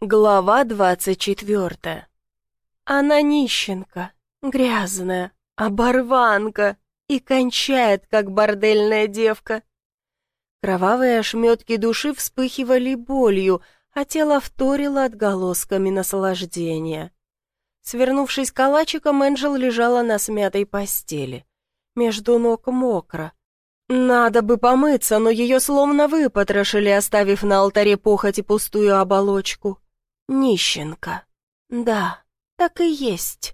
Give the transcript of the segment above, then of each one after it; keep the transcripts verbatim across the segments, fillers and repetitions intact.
Глава двадцать четвертая. Она нищенка, грязная, оборванка и кончает, как бордельная девка. Кровавые ошметки души вспыхивали болью, а тело вторило отголосками наслаждения. Свернувшись калачиком, Энджел лежала на смятой постели. Между ног мокро. Надо бы помыться, но ее словно выпотрошили, оставив на алтаре похоти пустую оболочку. Нищенка. Да, так и есть.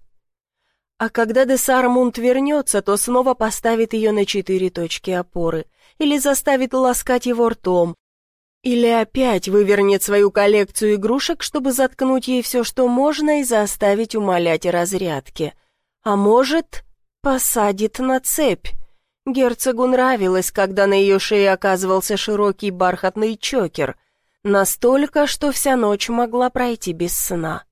А когда де Сармунд вернется, то снова поставит ее на четыре точки опоры, или заставит ласкать его ртом, или опять вывернет свою коллекцию игрушек, чтобы заткнуть ей все, что можно, и заставить умолять о разрядке. А может, посадит на цепь. Герцогу нравилось, когда на ее шее оказывался широкий бархатный чокер, настолько, что вся ночь могла пройти без сна.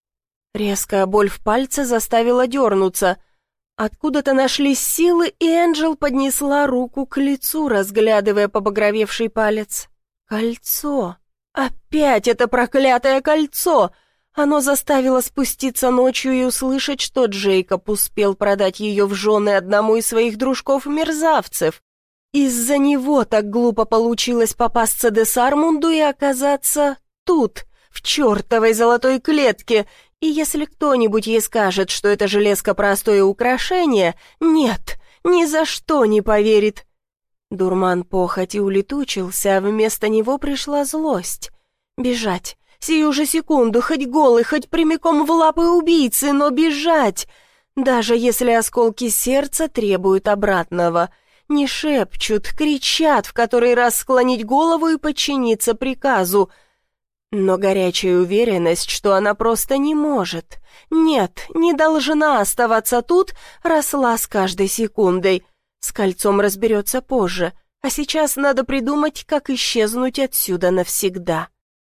Резкая боль в пальце заставила дернуться. Откуда-то нашлись силы, и Энджел поднесла руку к лицу, разглядывая побагровевший палец. Кольцо! Опять это проклятое кольцо! Оно заставило спуститься ночью и услышать, что Джейкоб успел продать ее в жены одному из своих дружков-мерзавцев. Из-за него так глупо получилось попасться де Сармунду и оказаться тут, в чертовой золотой клетке, и если кто-нибудь ей скажет, что это железка простое украшение, нет, ни за что не поверит. Дурман похоти улетучился, а вместо него пришла злость. Бежать, сию же секунду, хоть голый, хоть прямиком в лапы убийцы, но бежать, даже если осколки сердца требуют обратного. Не шепчут, кричат, в который раз склонить голову и подчиниться приказу. Но горячая уверенность, что она просто не может, нет, не должна оставаться тут, росла с каждой секундой. С кольцом разберется позже, а сейчас надо придумать, как исчезнуть отсюда навсегда.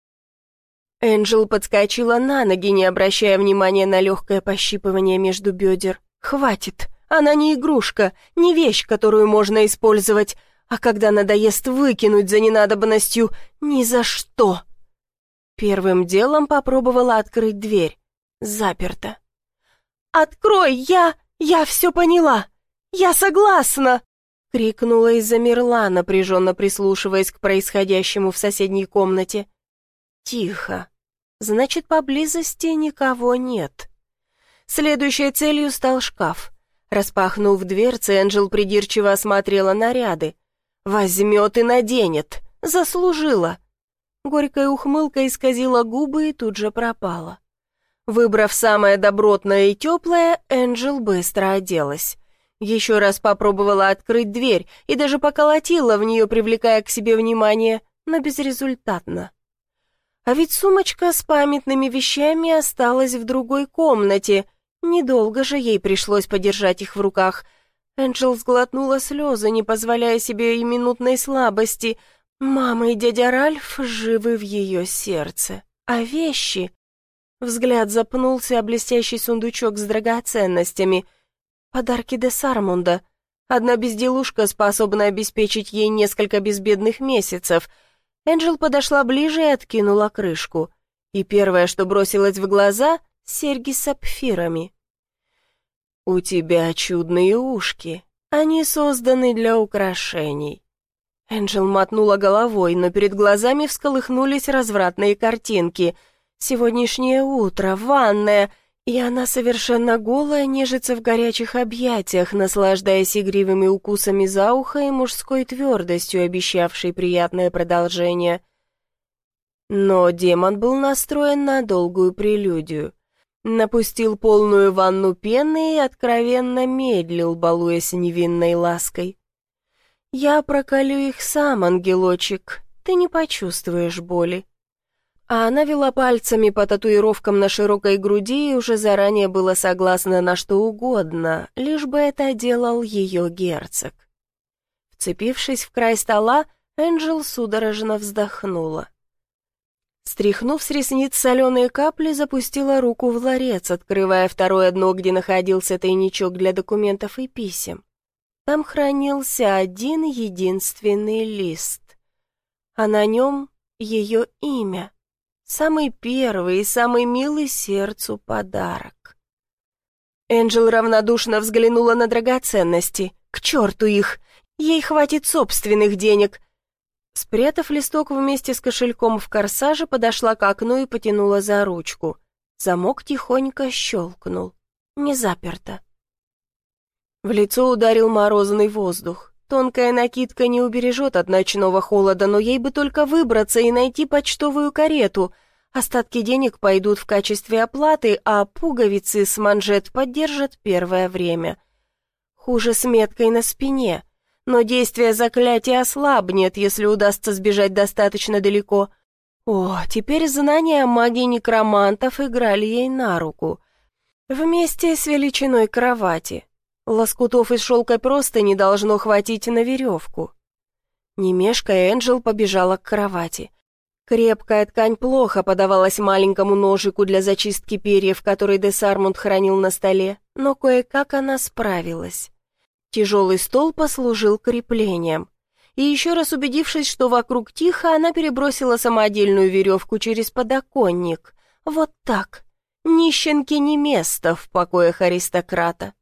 Энджел подскочила на ноги, не обращая внимания на легкое пощипывание между бедер. «Хватит! Она не игрушка, не вещь, которую можно использовать, а когда надоест выкинуть за ненадобностью, ни за что!» Первым делом попробовала открыть дверь. Заперто. «Открой, я... я все поняла! Я согласна!» — крикнула и замерла, напряженно прислушиваясь к происходящему в соседней комнате. Тихо. Значит, поблизости никого нет. Следующей целью стал шкаф. Распахнув дверцы, Энджел придирчиво осмотрела наряды. Возьмет и наденет. Заслужила. Горькая ухмылка исказила губы и тут же пропала. Выбрав самое добротное и теплое, Энджел быстро оделась. Еще раз попробовала открыть дверь и даже поколотила в нее, привлекая к себе внимание, но безрезультатно. А ведь сумочка с памятными вещами осталась в другой комнате. Недолго же ей пришлось подержать их в руках. Энджел сглотнула слезы, не позволяя себе и минутной слабости. Мама и дядя Ральф живы в ее сердце. А вещи... Взгляд запнулся о блестящий сундучок с драгоценностями. Подарки де Сармунда. Одна безделушка способна обеспечить ей несколько безбедных месяцев. Энджел подошла ближе и откинула крышку. И первое, что бросилось в глаза — серьги с сапфирами. «У тебя чудные ушки. Они созданы для украшений». Энджел мотнула головой, но перед глазами всколыхнулись развратные картинки. Сегодняшнее утро, ванная, и она совершенно голая нежится в горячих объятиях, наслаждаясь игривыми укусами за ухо и мужской твердостью, обещавшей приятное продолжение. Но демон был настроен на долгую прелюдию. Напустил полную ванну пены и откровенно медлил, балуясь невинной лаской. «Я проколю их сам, ангелочек, ты не почувствуешь боли». А она вела пальцами по татуировкам на широкой груди и уже заранее была согласна на что угодно, лишь бы это делал ее герцог. Вцепившись в край стола, Энджел судорожно вздохнула. Стряхнув с ресниц соленые капли, запустила руку в ларец, открывая второе дно, где находился тайничок для документов и писем. Там хранился один единственный лист, а на нем ее имя. Самый первый и самый милый сердцу подарок. Энджел равнодушно взглянула на драгоценности. К черту их! Ей хватит собственных денег. Спрятав листок вместе с кошельком в корсаже, подошла к окну и потянула за ручку. Замок тихонько щелкнул. Не заперто. В лицо ударил морозный воздух. Тонкая накидка не убережет от ночного холода, но ей бы только выбраться и найти почтовую карету. Остатки денег пойдут в качестве оплаты, а пуговицы с манжет поддержат первое время. Хуже с меткой на спине. Но действие заклятия ослабнет, если удастся сбежать достаточно далеко. О, теперь знания магии некромантов играли ей на руку. Вместе с величиной кровати. Лоскутов из шелка просто не должно хватить на веревку. Не мешкая, Энджел побежала к кровати. Крепкая ткань плохо подавалась маленькому ножику для зачистки перьев, который де Сармунд хранил на столе, но кое-как она справилась. Тяжелый стол послужил креплением. И еще раз убедившись, что вокруг тихо, она перебросила самодельную веревку через подоконник. Вот так. Нищенке не место в покоях аристократа.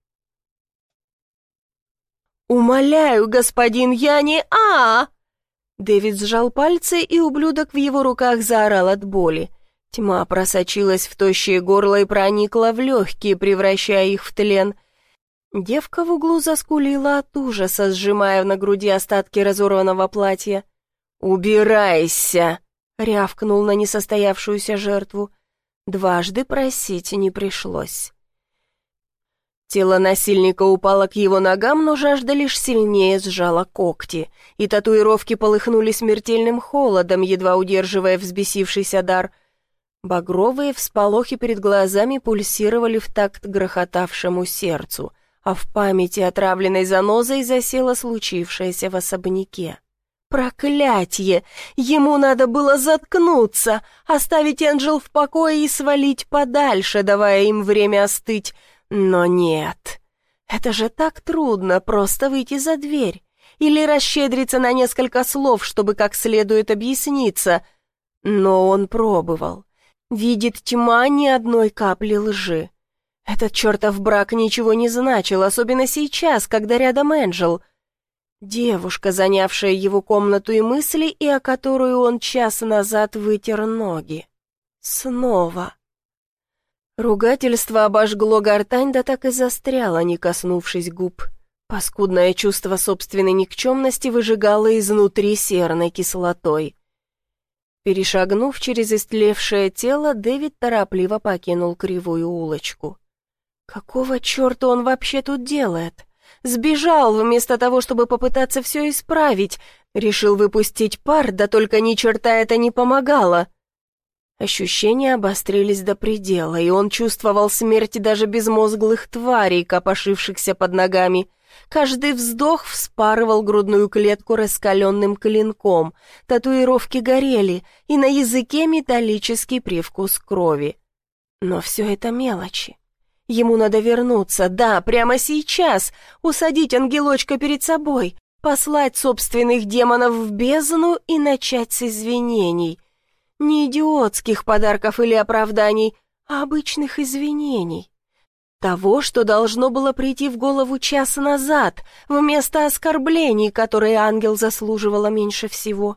«Умоляю, господин, я не... а Дэвид сжал пальцы, и ублюдок в его руках заорал от боли. Тьма просочилась в тощее горло и проникла в легкие, превращая их в тлен. Девка в углу заскулила от ужаса, сжимая на груди остатки разорванного платья. «Убирайся!» — рявкнул на несостоявшуюся жертву. Дважды просить не пришлось. Тело насильника упало к его ногам, но жажда лишь сильнее сжала когти, и татуировки полыхнули смертельным холодом, едва удерживая взбесившийся дар. Багровые всполохи перед глазами пульсировали в такт грохотавшему сердцу, а в памяти отравленной занозой засело случившееся в особняке. Проклятье! Ему надо было заткнуться, оставить Энджел в покое и свалить подальше, давая им время остыть. Но нет. Это же так трудно, просто выйти за дверь. Или расщедриться на несколько слов, чтобы как следует объясниться. Но он пробовал. Видит тьма ни одной капли лжи. Этот чертов брак ничего не значил, особенно сейчас, когда рядом Энджел. Девушка, занявшая его комнату и мысли, и о которую он час назад вытер ноги. Снова. Ругательство обожгло гортань, да так и застряло, не коснувшись губ. Паскудное чувство собственной никчемности выжигало изнутри серной кислотой. Перешагнув через истлевшее тело, Дэвид торопливо покинул кривую улочку. Какого черта он вообще тут делает? Сбежал вместо того, чтобы попытаться все исправить. Решил выпустить пар, да только ни черта это не помогало. Ощущения обострились до предела, и он чувствовал смерть даже безмозглых тварей, копошившихся под ногами. Каждый вздох вспарывал грудную клетку раскаленным клинком, татуировки горели, и на языке металлический привкус крови. Но все это мелочи. Ему надо вернуться, да, прямо сейчас, усадить ангелочка перед собой, послать собственных демонов в бездну и начать с извинений. Не идиотских подарков или оправданий, а обычных извинений. Того, что должно было прийти в голову час назад, вместо оскорблений, которые ангел заслуживала меньше всего.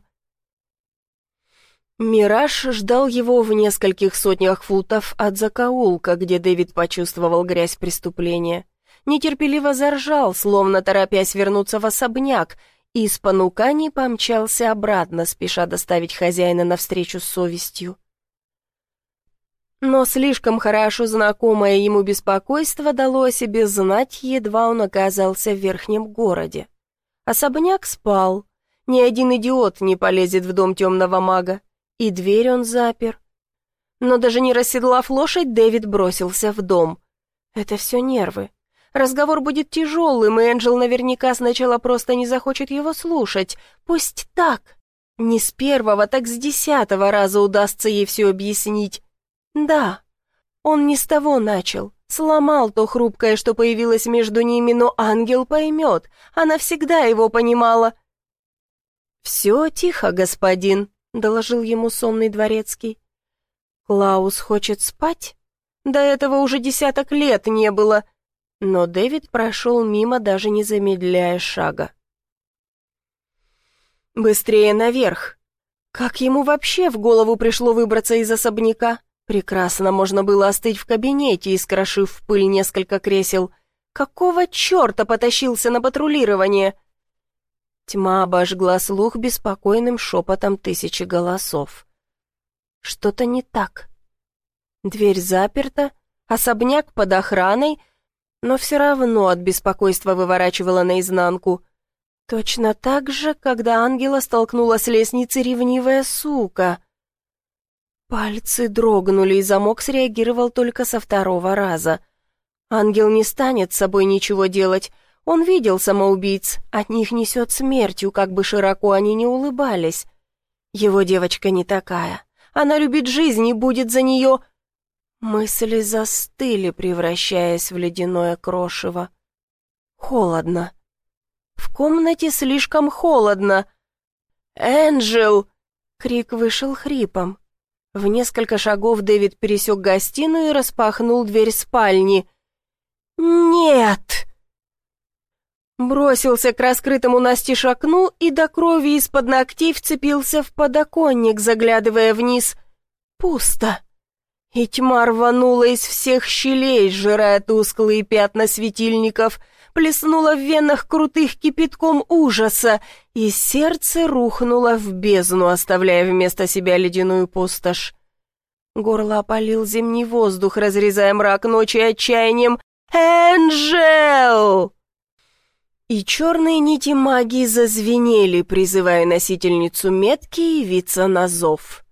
Мираж ждал его в нескольких сотнях футов от закоулка, где Дэвид почувствовал грязь преступления. Нетерпеливо заржал, словно торопясь вернуться в особняк, и с понуканий помчался обратно, спеша доставить хозяина навстречу с совестью. Но слишком хорошо знакомое ему беспокойство дало о себе знать, едва он оказался в верхнем городе. Особняк спал, ни один идиот не полезет в дом темного мага, и дверь он запер. Но даже не расседлав лошадь, Дэвид бросился в дом. Это все нервы. Разговор будет тяжелым, и Энджел наверняка сначала просто не захочет его слушать. Пусть так. Не с первого, так с десятого раза удастся ей все объяснить. Да, он не с того начал. Сломал то хрупкое, что появилось между ними, но ангел поймет. Она всегда его понимала. «Все тихо, господин», — доложил ему сонный дворецкий. Клаус хочет спать? До этого уже десяток лет не было. Но Дэвид прошел мимо, даже не замедляя шага. Быстрее наверх. Как ему вообще в голову пришло выбраться из особняка? Прекрасно можно было остыть в кабинете, искрошив в пыль несколько кресел. Какого черта потащился на патрулирование? Тьма обожгла слух беспокойным шепотом тысячи голосов. Что-то не так. Дверь заперта, особняк под охраной, но все равно от беспокойства выворачивала наизнанку. Точно так же, когда ангела столкнула с лестницы ревнивая сука. Пальцы дрогнули, и замок среагировал только со второго раза. Ангел не станет с собой ничего делать. Он видел самоубийц, от них несет смертью, как бы широко они ни улыбались. Его девочка не такая. Она любит жизнь и будет за нее... Мысли застыли, превращаясь в ледяное крошево. Холодно. В комнате слишком холодно. «Энджел!» Крик вышел хрипом. В несколько шагов Дэвид пересек гостиную и распахнул дверь спальни. «Нет!» Бросился к раскрытому настежь окну и до крови из-под ногтей вцепился в подоконник, заглядывая вниз. Пусто. И тьма рванула из всех щелей, сжирая тусклые пятна светильников, плеснула в венах крутых кипятком ужаса, и сердце рухнуло в бездну, оставляя вместо себя ледяную пустошь. Горло опалил зимний воздух, разрезая мрак ночи отчаянием. «Энджел!» И черные нити магии зазвенели, призывая носительницу метки явиться на зов.